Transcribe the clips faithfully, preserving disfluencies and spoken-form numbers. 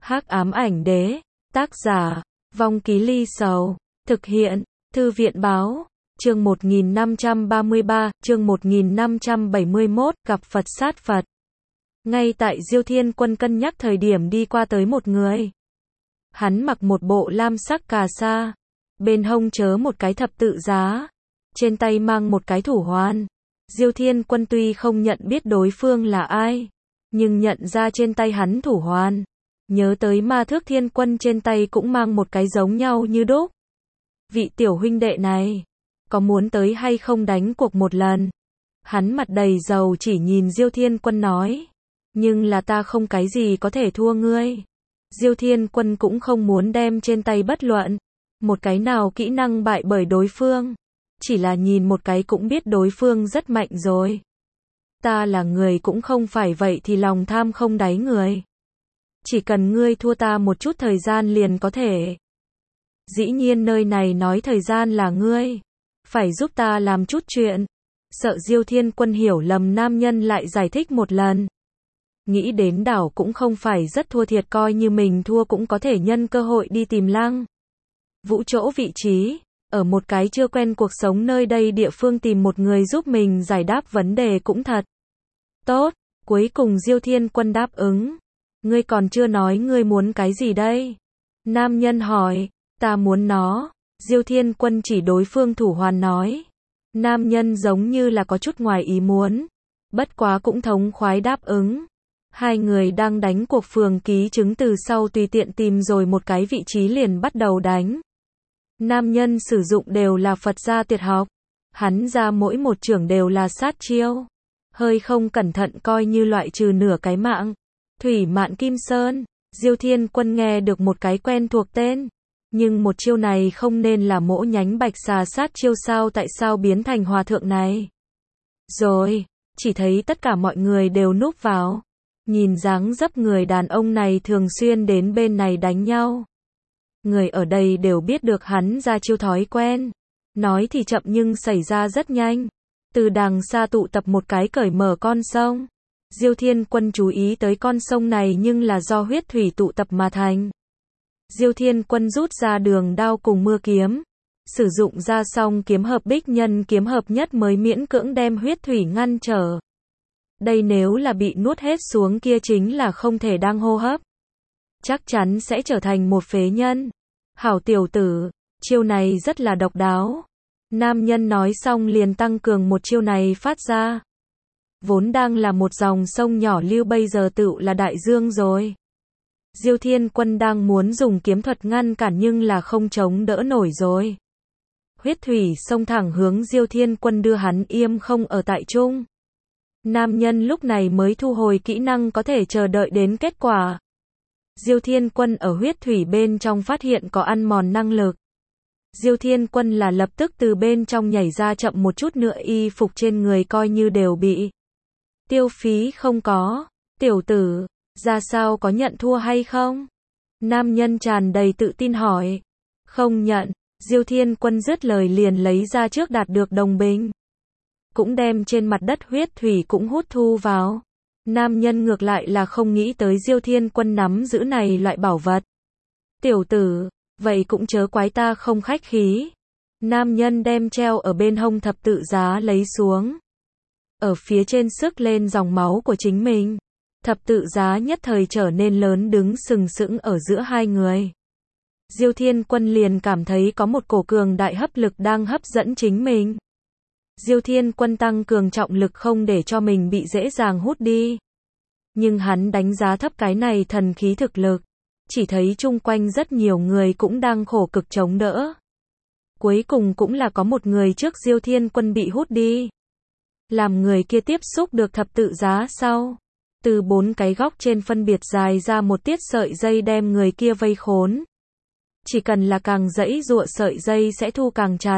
Hắc ám ảnh đế, tác giả, Vong Ký Ly Sầu, thực hiện, Thư viện báo, chương một nghìn năm trăm ba mươi ba, chương một nghìn năm trăm bảy mươi mốt, gặp Phật sát Phật. Ngay tại Diêu Thiên Quân cân nhắc thời điểm đi qua tới một người. Hắn mặc một bộ lam sắc cà sa, bên hông chớ một cái thập tự giá, trên tay mang một cái thủ hoàn. Diêu Thiên Quân tuy không nhận biết đối phương là ai, nhưng nhận ra trên tay hắn thủ hoàn, nhớ tới Ma Thước Thiên Quân trên tay cũng mang một cái giống nhau như đúc. Vị tiểu huynh đệ này, có muốn tới hay không đánh cuộc một lần? Hắn mặt đầy dầu chỉ nhìn Diêu Thiên Quân nói, nhưng là ta không cái gì có thể thua ngươi. Diêu Thiên Quân cũng không muốn đem trên tay bất luận một cái nào kỹ năng bại bởi đối phương, chỉ là nhìn một cái cũng biết đối phương rất mạnh rồi. Ta là người cũng không phải vậy thì lòng tham không đáy người. Chỉ cần ngươi thua ta một chút thời gian liền có thể. Dĩ nhiên nơi này nói thời gian là ngươi phải giúp ta làm chút chuyện. Sợ Diêu Thiên Quân hiểu lầm, nam nhân lại giải thích một lần. Nghĩ đến đảo cũng không phải rất thua thiệt, coi như mình thua cũng có thể nhân cơ hội đi tìm Lăng Vũ chỗ vị trí, ở một cái chưa quen cuộc sống nơi đây địa phương tìm một người giúp mình giải đáp vấn đề cũng thật tốt. Cuối cùng Diêu Thiên Quân đáp ứng. Ngươi còn chưa nói ngươi muốn cái gì đây? Nam nhân hỏi. Ta muốn nó. Diêu Thiên Quân chỉ đối phương thủ hoàn nói. Nam nhân giống như là có chút ngoài ý muốn, bất quá cũng thống khoái đáp ứng. Hai người đang đánh cuộc phường ký chứng từ sau tùy tiện tìm rồi một cái vị trí liền bắt đầu đánh. Nam nhân sử dụng đều là Phật gia tuyệt học, hắn ra mỗi một chưởng đều là sát chiêu, hơi không cẩn thận coi như loại trừ nửa cái mạng. Thủy Mạn Kim Sơn. Diêu Thiên Quân nghe được một cái quen thuộc tên, nhưng một chiêu này không nên là mỗ nhánh bạch xà sát chiêu sao? Tại sao biến thành hòa thượng này? Rồi, chỉ thấy tất cả mọi người đều núp vào, nhìn dáng dấp người đàn ông này thường xuyên đến bên này đánh nhau. Người ở đây đều biết được hắn ra chiêu thói quen, nói thì chậm nhưng xảy ra rất nhanh. Từ đằng xa tụ tập một cái cởi mở con sông. Diêu Thiên Quân chú ý tới con sông này nhưng là do huyết thủy tụ tập mà thành. Diêu Thiên Quân rút ra đường đao cùng mưa kiếm, sử dụng ra song kiếm hợp bích nhân kiếm hợp nhất mới miễn cưỡng đem huyết thủy ngăn trở. Đây nếu là bị nuốt hết xuống kia chính là không thể đang hô hấp, chắc chắn sẽ trở thành một phế nhân. Hảo tiểu tử, chiêu này rất là độc đáo. Nam nhân nói xong liền tăng cường một chiêu này phát ra. Vốn đang là một dòng sông nhỏ lưu bây giờ tựu là đại dương rồi. Diêu Thiên Quân đang muốn dùng kiếm thuật ngăn cản nhưng là không chống đỡ nổi rồi. Huyết thủy xông thẳng hướng Diêu Thiên Quân đưa hắn im không ở tại trung. Nam nhân lúc này mới thu hồi kỹ năng có thể chờ đợi đến kết quả. Diêu Thiên Quân ở huyết thủy bên trong phát hiện có ăn mòn năng lực. Diêu Thiên Quân là lập tức từ bên trong nhảy ra, chậm một chút nữa y phục trên người coi như đều bị tiêu phí không có. Tiểu tử, ra sao, có nhận thua hay không? Nam nhân tràn đầy tự tin hỏi. Không nhận. Diêu Thiên Quân dứt lời liền lấy ra trước đạt được đồng bình, cũng đem trên mặt đất huyết thủy cũng hút thu vào. Nam nhân ngược lại là không nghĩ tới Diêu Thiên Quân nắm giữ này loại bảo vật. Tiểu tử, vậy cũng chớ quái ta không khách khí. Nam nhân đem treo ở bên hông thập tự giá lấy xuống, ở phía trên sức lên dòng máu của chính mình. Thập tự giá nhất thời trở nên lớn, đứng sừng sững ở giữa hai người. Diêu Thiên Quân liền cảm thấy có một cổ cường đại hấp lực đang hấp dẫn chính mình. Diêu Thiên Quân tăng cường trọng lực không để cho mình bị dễ dàng hút đi. Nhưng hắn đánh giá thấp cái này thần khí thực lực. Chỉ thấy chung quanh rất nhiều người cũng đang khổ cực chống đỡ. Cuối cùng cũng là có một người trước Diêu Thiên Quân bị hút đi. Làm người kia tiếp xúc được thập tự giá sau, từ bốn cái góc trên phân biệt dài ra một tiết sợi dây đem người kia vây khốn. Chỉ cần là càng giãy giụa sợi dây sẽ thu càng chặt.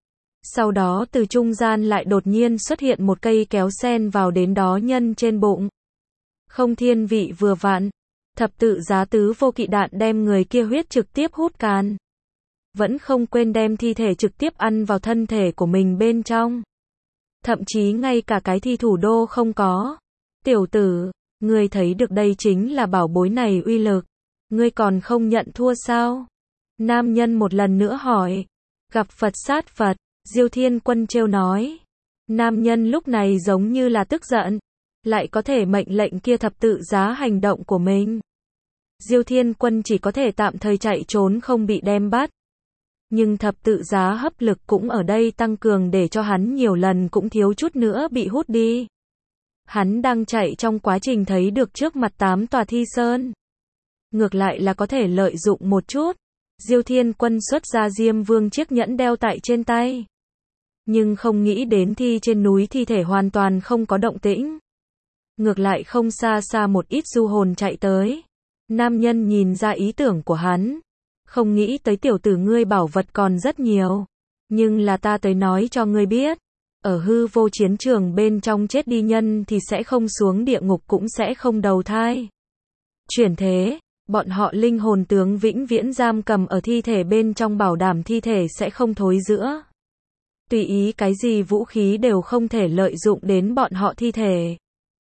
Sau đó từ trung gian lại đột nhiên xuất hiện một cây kéo sen vào đến đó nhân trên bụng. Không thiên vị vừa vặn, thập tự giá tứ vô kỵ đạn đem người kia huyết trực tiếp hút cạn. Vẫn không quên đem thi thể trực tiếp ăn vào thân thể của mình bên trong. Thậm chí ngay cả cái thi thủ đô không có. Tiểu tử, ngươi thấy được đây chính là bảo bối này uy lực. Ngươi còn không nhận thua sao? Nam nhân một lần nữa hỏi. Gặp Phật sát Phật, Diêu Thiên Quân trêu nói. Nam nhân lúc này giống như là tức giận, lại có thể mệnh lệnh kia thập tự giá hành động của mình. Diêu Thiên Quân chỉ có thể tạm thời chạy trốn không bị đem bắt. Nhưng thập tự giá hấp lực cũng ở đây tăng cường để cho hắn nhiều lần cũng thiếu chút nữa bị hút đi. Hắn đang chạy trong quá trình thấy được trước mặt tám tòa thi sơn. Ngược lại là có thể lợi dụng một chút. Diêu Thiên Quân xuất ra Diêm Vương chiếc nhẫn đeo tại trên tay. Nhưng không nghĩ đến thi trên núi thi thể hoàn toàn không có động tĩnh. Ngược lại không xa xa một ít du hồn chạy tới. Nam nhân nhìn ra ý tưởng của hắn. Không nghĩ tới tiểu tử ngươi bảo vật còn rất nhiều. Nhưng là ta tới nói cho ngươi biết. Ở hư vô chiến trường bên trong chết đi nhân thì sẽ không xuống địa ngục cũng sẽ không đầu thai. Chuyển thế, bọn họ linh hồn tướng vĩnh viễn giam cầm ở thi thể bên trong bảo đảm thi thể sẽ không thối rữa. Tùy ý cái gì vũ khí đều không thể lợi dụng đến bọn họ thi thể.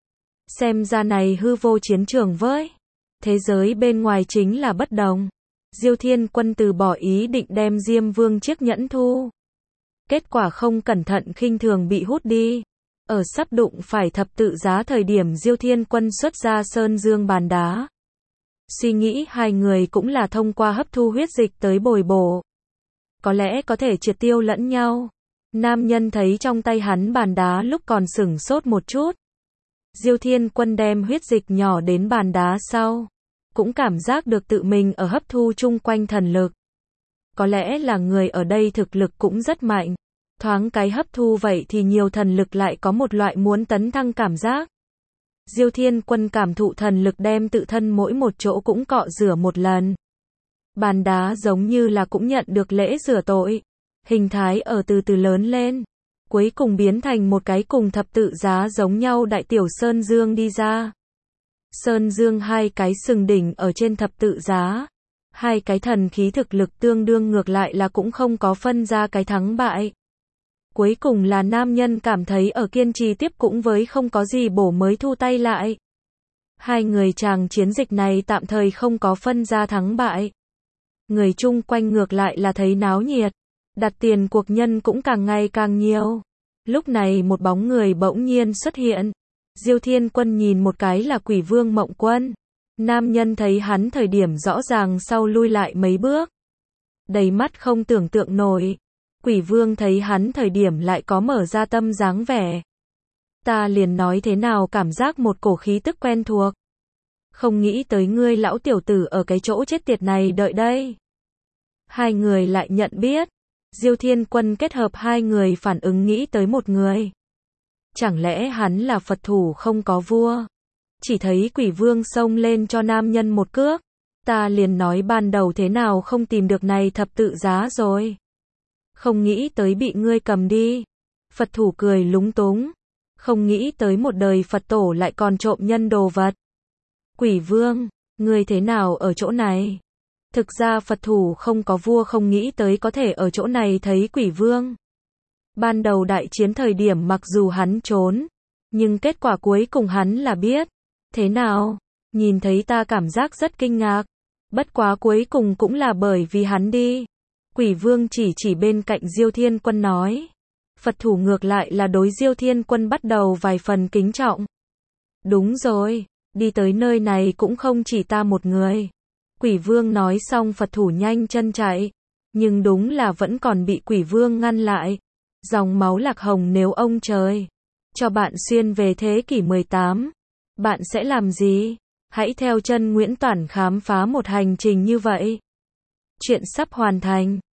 Xem ra này hư vô chiến trường với thế giới bên ngoài chính là bất đồng. Diêu Thiên Quân từ bỏ ý định đem Diêm Vương chiếc nhẫn thu. Kết quả không cẩn thận khinh thường bị hút đi. Ở sắp đụng phải thập tự giá thời điểm Diêu Thiên Quân xuất ra Sơn Dương bàn đá. Suy nghĩ hai người cũng là thông qua hấp thu huyết dịch tới bồi bổ. Có lẽ có thể triệt tiêu lẫn nhau. Nam nhân thấy trong tay hắn bàn đá lúc còn sửng sốt một chút. Diêu Thiên Quân đem huyết dịch nhỏ đến bàn đá sau. Cũng cảm giác được tự mình ở hấp thu chung quanh thần lực. Có lẽ là người ở đây thực lực cũng rất mạnh. Thoáng cái hấp thu vậy thì nhiều thần lực lại có một loại muốn tấn thăng cảm giác. Diêu Thiên Quân cảm thụ thần lực đem tự thân mỗi một chỗ cũng cọ rửa một lần. Bàn đá giống như là cũng nhận được lễ rửa tội. Hình thái ở từ từ lớn lên. Cuối cùng biến thành một cái cùng thập tự giá giống nhau đại tiểu Sơn Dương đi ra. Sơn Dương hai cái sừng đỉnh ở trên thập tự giá. Hai cái thần khí thực lực tương đương ngược lại là cũng không có phân ra cái thắng bại. Cuối cùng là nam nhân cảm thấy ở kiên trì tiếp cũng với không có gì bổ mới thu tay lại. Hai người chàng chiến dịch này tạm thời không có phân ra thắng bại. Người chung quanh ngược lại là thấy náo nhiệt. Đặt tiền cuộc nhân cũng càng ngày càng nhiều. Lúc này một bóng người bỗng nhiên xuất hiện. Diêu Thiên Quân nhìn một cái là Quỷ Vương Mộng Quân. Nam nhân thấy hắn thời điểm rõ ràng sau lui lại mấy bước. Đầy mắt không tưởng tượng nổi. Quỷ Vương thấy hắn thời điểm lại có mở ra tâm dáng vẻ. Ta liền nói thế nào cảm giác một cổ khí tức quen thuộc. Không nghĩ tới ngươi lão tiểu tử ở cái chỗ chết tiệt này đợi đây. Hai người lại nhận biết. Diêu Thiên Quân kết hợp hai người phản ứng nghĩ tới một người. Chẳng lẽ hắn là Phật thủ không có vua? Chỉ thấy Quỷ Vương xông lên cho nam nhân một cước. Ta liền nói ban đầu thế nào không tìm được này thập tự giá rồi. Không nghĩ tới bị ngươi cầm đi. Phật thủ cười lúng túng. Không nghĩ tới một đời Phật tổ lại còn trộm nhân đồ vật. Quỷ Vương, ngươi thế nào ở chỗ này? Thực ra Phật thủ không có vua không nghĩ tới có thể ở chỗ này thấy Quỷ Vương. Ban đầu đại chiến thời điểm mặc dù hắn trốn, nhưng kết quả cuối cùng hắn là biết. Thế nào? Nhìn thấy ta cảm giác rất kinh ngạc. Bất quá cuối cùng cũng là bởi vì hắn đi. Quỷ Vương chỉ chỉ bên cạnh Diêu Thiên Quân nói. Phật thủ ngược lại là đối Diêu Thiên Quân bắt đầu vài phần kính trọng. Đúng rồi, đi tới nơi này cũng không chỉ ta một người. Quỷ Vương nói xong Phật thủ nhanh chân chạy. Nhưng đúng là vẫn còn bị Quỷ Vương ngăn lại. Dòng máu lạc hồng nếu ông trời cho bạn xuyên về thế kỷ mười tám, bạn sẽ làm gì? Hãy theo chân Nguyễn Toản khám phá một hành trình như vậy. Chuyện sắp hoàn thành.